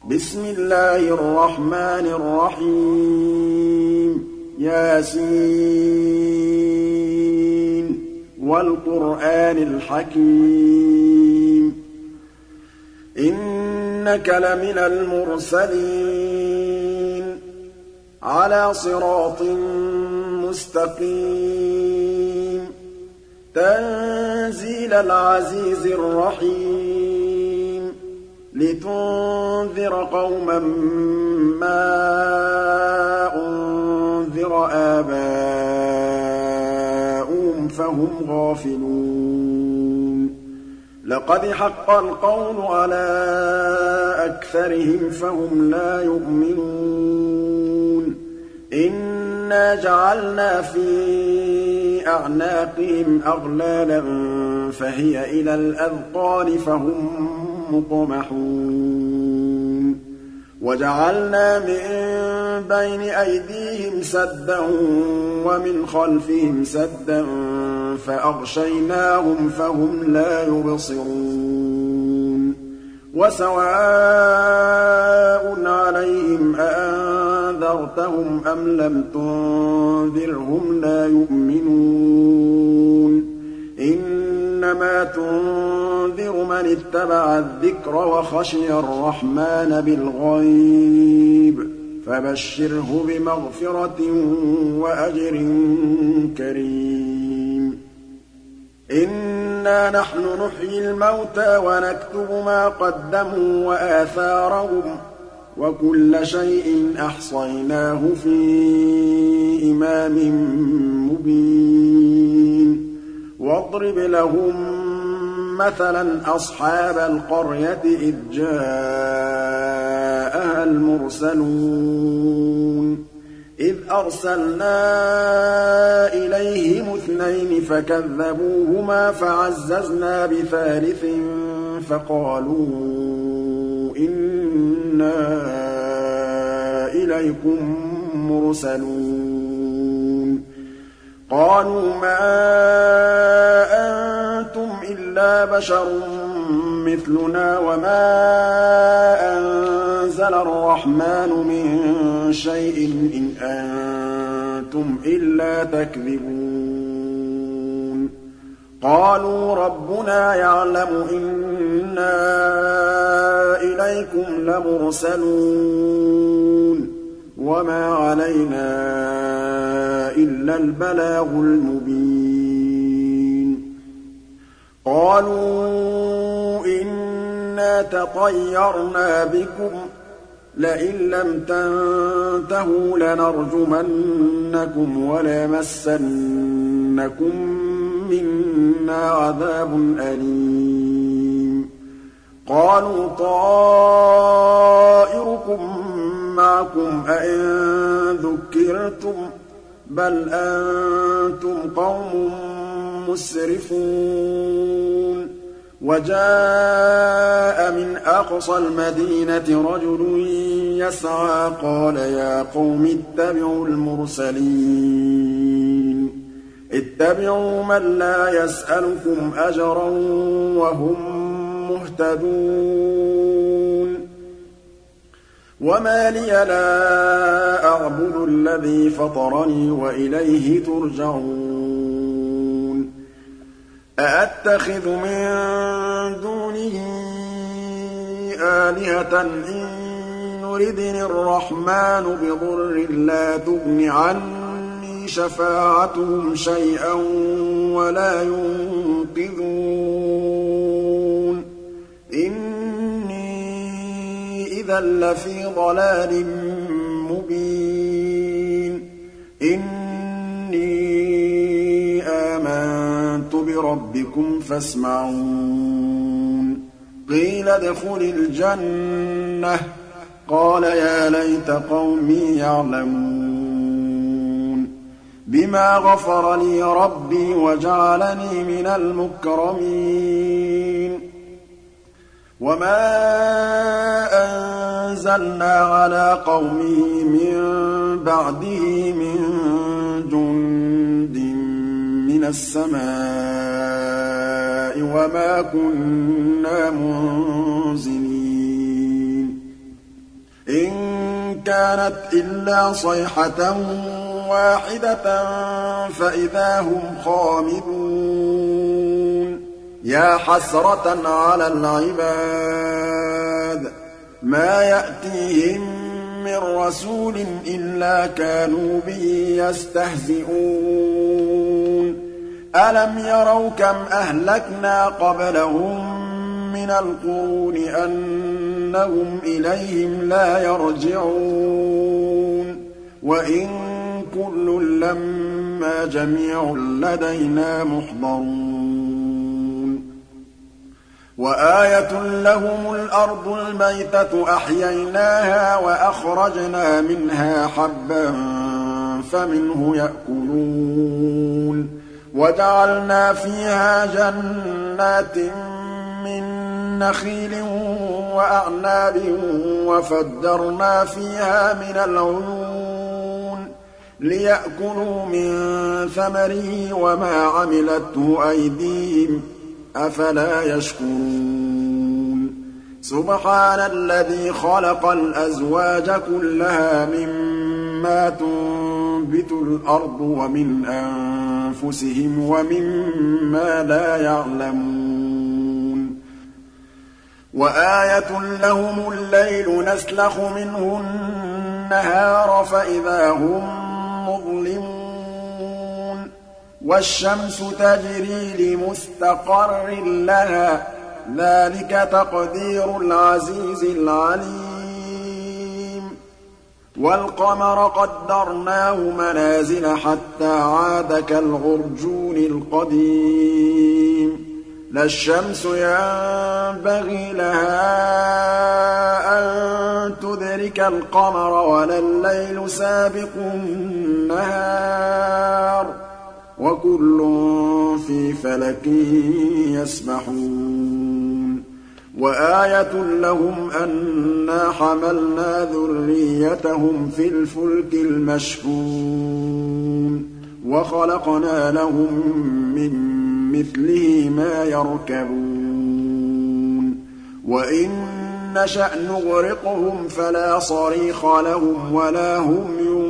بسم الله الرحمن الرحيم ياسين والقرآن الحكيم إنك لمن المرسلين على صراط مستقيم تنزيل العزيز الرحيم لتنذر قوما ما أنذر آباؤهم فهم غافلون لقد حق القول على أكثرهم فهم لا يؤمنون إنا جعلنا في أعناقهم أغلالا فهي إلى الأذقان فهم مقمحون وجعلنا من بين أيديهم سدا ومن خلفهم سدا فأغشيناهم فهم لا يبصرون وسواء عليهم أأنذرتهم أم لم تنذرهم لا يؤمنون إنما تنذر من اتبع الذكر وخشي الرحمن بالغيب فبشره بمغفرة وأجر كريم إنا نحن نحيي الموتى ونكتب ما قدموا وآثارهم وكل شيء أحصيناه في إمام مبين واضرب لهم مثلا أصحاب القرية إذ جاءها المرسلون إذ أرسلنا إليهم اثنين فكذبوهما فعززنا بثالث فقالوا إنا إليكم مرسلون قالوا ما أنتم إلا بشر مثلنا وما أنزل الرحمن من شيء إن أنتم إلا تكذبون قالوا ربنا يعلم إنا إليكم لمرسلون وما علينا إلا البلاغ المبين قالوا إنا تطيرنا بكم لئن لم تنتهوا لنرجمنكم وليمسنكم منا عذاب أليم قالوا طائركم معكم أئن ذكرتم بل أنتم قوم مسرفون وجاء من أقصى المدينة رجل يسعى قال يا قوم اتبعوا المرسلين اتبعوا من لا يسألكم أجرا وهم مهتدون وما لي لا أعبد الذي فطرني وإليه ترجعون أأتخذ من دونه آلهة إن يردني الرحمن بضر لا تغن عني شفاعتهم شيئا ولا ينقذون إذا لفي ضلال مبين إني آمنت بربكم فاسمعون قيل ادخل الجنة قال يا ليت قومي يعلمون بما غفر لي ربي وجعلني من المكرمين وما أنزلنا على قومه من بعده من جند من السماء وما كنا منزلين إِن كَانَتْ إِلَّا صَيْحَةً وَاحِدَةً فَإِذَا هُمْ خَامِدُونَ يَا حَسْرَةً عَلَى الْعِبَادِ مَا يَأْتِيهِم مِّن رَّسُولٍ إِلَّا كَانُوا بِهِ يَسْتَهْزِئُونَ أَلَمْ يَرَوْا كَمْ أَهْلَكْنَا قَبْلَهُم مِّنَ الْقُرُونِ أَنَّهُمْ إِلَيْهِمْ لَا يَرْجِعُونَ وَإِن كُلٌّ لَّمَّا جَمِيعٌ لَّدَيْنَا مُحْضَرُونَ وَآيَةٌ لَّهُمُ الْأَرْضُ الْمَيْتَةُ أَحْيَيْنَاهَا وَأَخْرَجْنَا مِنْهَا حَبًّا فَمِنْهُ يَأْكُلُونَ وَجَعَلْنَا فِيهَا جَنَّاتٍ مِّن نَّخِيلٍ وَأَعْنَابٍ وَفَجَّرْنَا فِيهَا مِنَ الْعُيُونِ لِيَأْكُلُوا مِن ثَمَرِهِ وَمَا عَمِلَتْهُ أَيْدِيهِمْ ۖ أَفَلَا يَشْكُرُونَ سُبْحَانَ الَّذِي خَلَقَ الْأَزْوَاجَ كُلَّهَا مِمَّا تُنبِتُ الْأَرْضُ وَمِنْ أَنفُسِهِمْ وَمِمَّا لَا يَعْلَمُونَ وَآيَةٌ لَّهُمُ اللَّيْلُ نَسْلَخُ مِنْهُ النَّهَارَ فَإِذَا هُم مُّظْلِمُونَ وَالشَّمْسُ تَجْرِي لِمُسْتَقَرٍّ لَّهَا ۚ ذَٰلِكَ تَقْدِيرُ الْعَزِيزِ الْعَلِيمِ وَالْقَمَرَ قَدَّرْنَاهُ مَنَازِلَ حَتَّىٰ عَادَ كَالْعُرْجُونِ الْقَدِيمِ لا الشمس ينبغي لها أن تدرك القمر ولا الليل سابق النهار وكل في فلك يسبحون وآية لهم أنا حملنا ذريتهم في الفلك المشحون وخلقنا لهم من مثله ما يركبون وإن نشأ نغرقهم فلا صريخ لهم ولا هم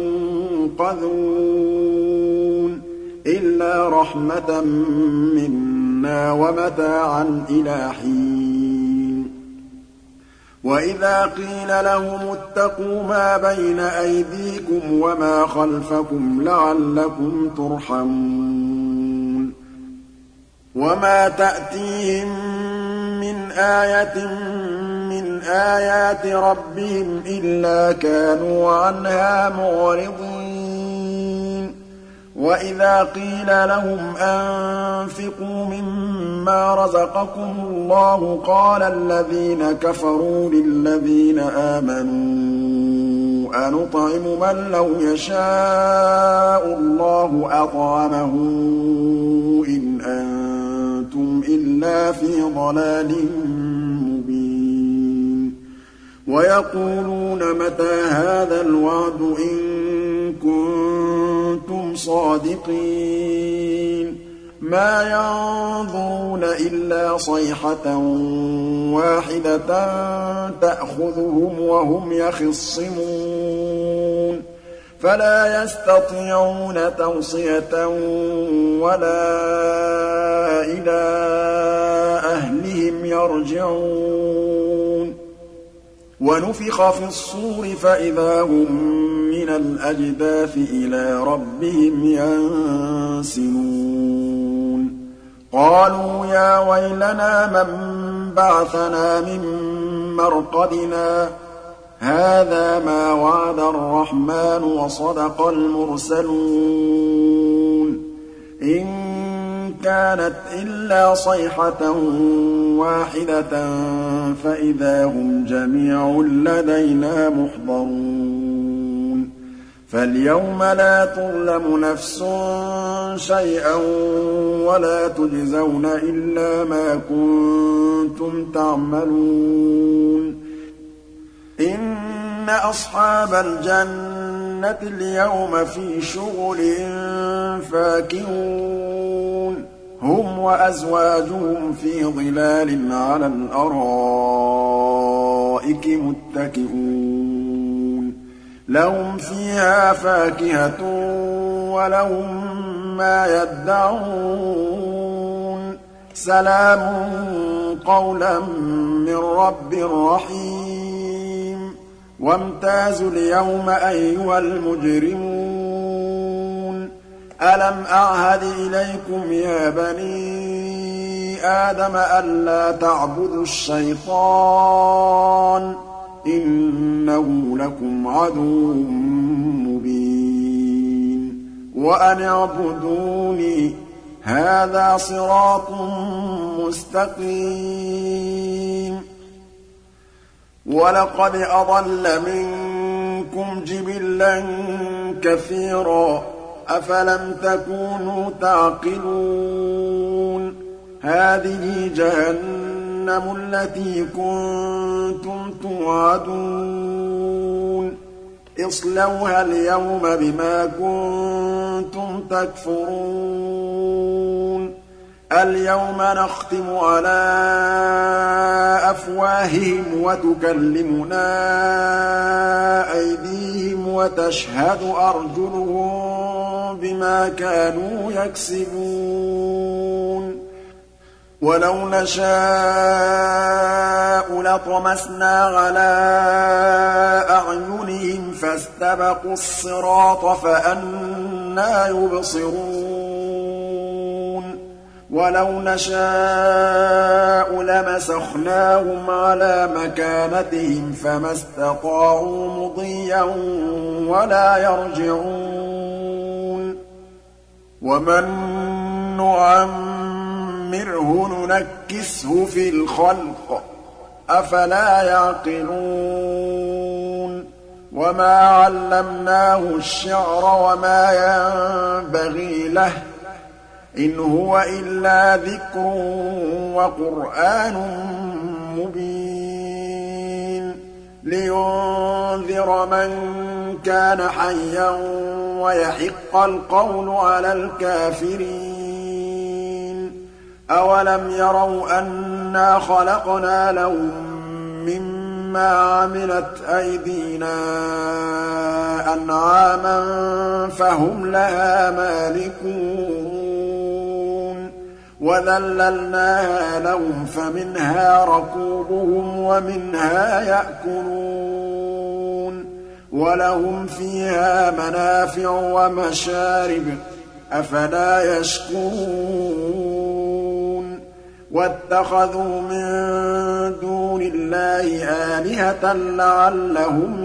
ينقذون إلا رحمة منا ومتاعا إلى حين وإذا قيل لهم اتقوا ما بين أيديكم وما خلفكم لعلكم ترحمون وما تأتيهم من آية من آيات ربهم إلا كانوا عنها معرضين وإذا قيل لهم أنفقوا مما رزقكم الله قال الذين كفروا للذين آمنوا أنطعم من لو يشاء الله أطعمه إن أنتم إلا في ضلال مبين ويقولون متى هذا الوعد إن كنتم صادقين ما ينظرون إلا صيحة واحدة تأخذهم وهم يخصمون فلا يستطيعون توصية ولا إلى أهلهم يرجعون ونفخ في الصور فإذا هم من الأجداث إلى ربهم ينسلون قالوا يا ويلنا من بعثنا من مرقدنا هذا ما وعد الرحمن وصدق المرسلون إن كانت إلا صيحة واحدة فإذا هم جميع لدينا محضرون فاليوم لا تظلم نفس شيئا ولا تجزون إلا ما كنتم تعملون إن أصحاب الجنة اليوم في شغل فاكهون هم وأزواجهم في ظلال على الأرائك متكئون لهم فيها فاكهة ولهم ما يدعون سلام قولا من رب رحيم وامتازوا اليوم أيها المجرمون ألم أعهد إليكم يا بني آدم ألا تعبدوا الشيطان إنه لكم عدو مبين وأن اعبدوني هذا صراط مستقيم ولقد أضل منكم جبلا كثيرا أفلم تكونوا تعقلون هذه جهنم التي كنتم توعدون اصلوها اليوم بما كنتم تكفرون اليوم نختم على أفواههم وتكلمنا أيديهم وتشهد أرجلهم بما كانوا يكسبون ولو نشاء لطمسنا على أعينهم فاستبقوا الصراط فأنى يبصرون ولو نشاء لمسخناهم على مكانتهم فما استطاعوا مضيا ولا يرجعون ومن نعمره ننكسه في الخلق أفلا يعقلون وما علمناه الشعر وما ينبغي له إن هو إلا ذكر وقرآن مبين لينذر من كان حيا ويحق القول على الكافرين أولم يروا أنا خلقنا لهم مما عملت أيدينا أنعاما فهم لها مالكون وذللناها لهم فمنها ركوبهم ومنها يأكلون ولهم فيها منافع ومشارب أفلا يشكرون واتخذوا من دون الله آلهة لعلهم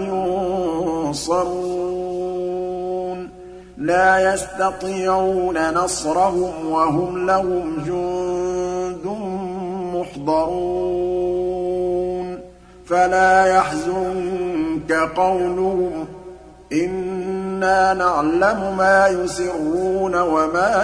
ينصرون لا يستطيعون نصرهم وهم لهم جند محضرون فلا يحزنك قولهم إنا نعلم ما يسرون وما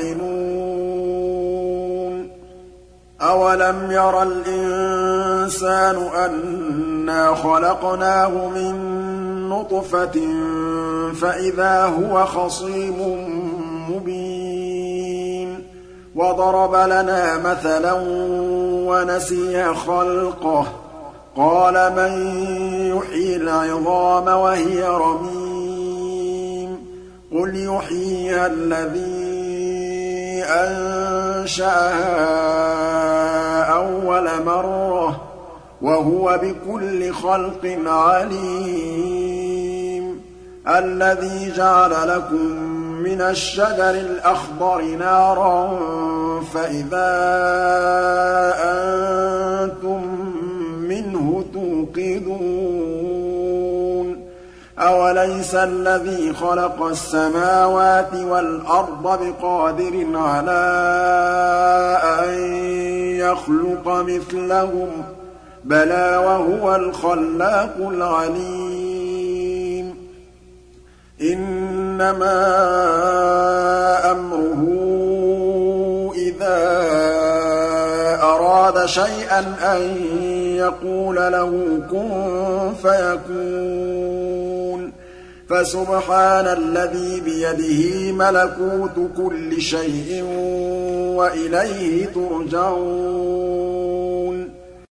يعلنون أولم ير الإنسان أنا خلقناه من نطفة فإذا هو خصيم مبين وضرب لنا مثلا ونسي خلقه قال من يحيي العظام وهي رميم قل يحييها الذي أنشأها أول مرة وهو بكل خلق عليم الذي جعل لكم من الشجر الأخضر نارا فإذا أنتم منه توقدون أوليس الذي خلق السماوات والأرض بقادر على أن يخلق مثلهم بلى وهو الخلاق العليم إنما أمره إذا أراد شيئا أن يقول له كن فيكون فسبحان الذي بيده ملكوت كل شيء وإليه ترجعون